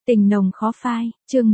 Tình nồng khó phai, chương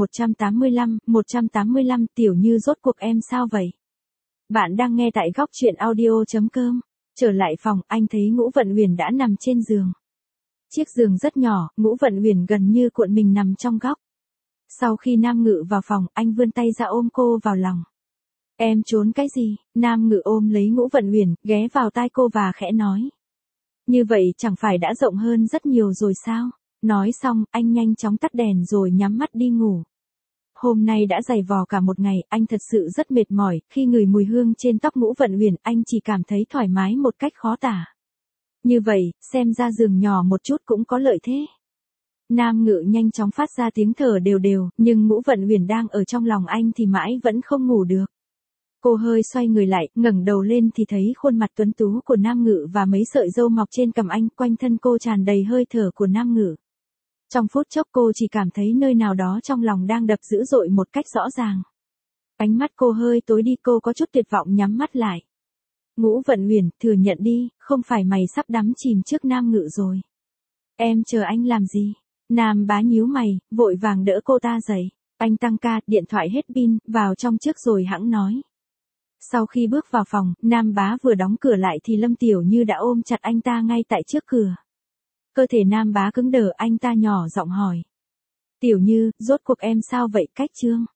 185, Tiểu Như rốt cuộc em sao vậy? Bạn đang nghe tại góc truyện audio.com. Trở lại phòng, anh thấy Ngũ Vận Huyền đã nằm trên giường. Chiếc giường rất nhỏ, Ngũ Vận Huyền gần như cuộn mình nằm trong góc. Sau khi Nam Ngự vào phòng, anh vươn tay ra ôm cô vào lòng. Em trốn cái gì? Nam Ngự ôm lấy Ngũ Vận Huyền, ghé vào tai cô và khẽ nói. Như vậy chẳng phải đã rộng hơn rất nhiều rồi sao? Nói xong, anh nhanh chóng tắt đèn rồi nhắm mắt đi ngủ. Hôm nay đã giày vò cả một ngày, anh thật sự rất mệt mỏi, khi ngửi mùi hương trên tóc Ngũ Vận Huyền, anh chỉ cảm thấy thoải mái một cách khó tả. Như vậy, xem ra giường nhỏ một chút cũng có lợi thế. Nam Ngự nhanh chóng phát ra tiếng thở đều đều, nhưng Ngũ Vận Huyền đang ở trong lòng anh thì mãi vẫn không ngủ được. Cô hơi xoay người lại, ngẩng đầu lên thì thấy khuôn mặt tuấn tú của Nam Ngự và mấy sợi râu mọc trên cằm anh, quanh thân cô tràn đầy hơi thở của Nam Ngự. Trong phút chốc cô chỉ cảm thấy nơi nào đó trong lòng đang đập dữ dội một cách rõ ràng. Ánh mắt cô hơi tối đi, cô có chút tuyệt vọng nhắm mắt lại. Ngũ Vận Huyền, thừa nhận đi, không phải mày sắp đắm chìm trước Nam Ngự rồi. Em chờ anh làm gì? Nam Bá nhíu mày, vội vàng đỡ cô ta dậy. Anh tăng ca, điện thoại hết pin, vào trong trước rồi hẵng nói. Sau khi bước vào phòng, Nam Bá vừa đóng cửa lại thì Lâm Tiểu Như đã ôm chặt anh ta ngay tại trước cửa. Cơ thể Nam Bá cứng đờ, anh ta nhỏ giọng hỏi. Tiểu Như, rốt cuộc em sao vậy? Cách Trương?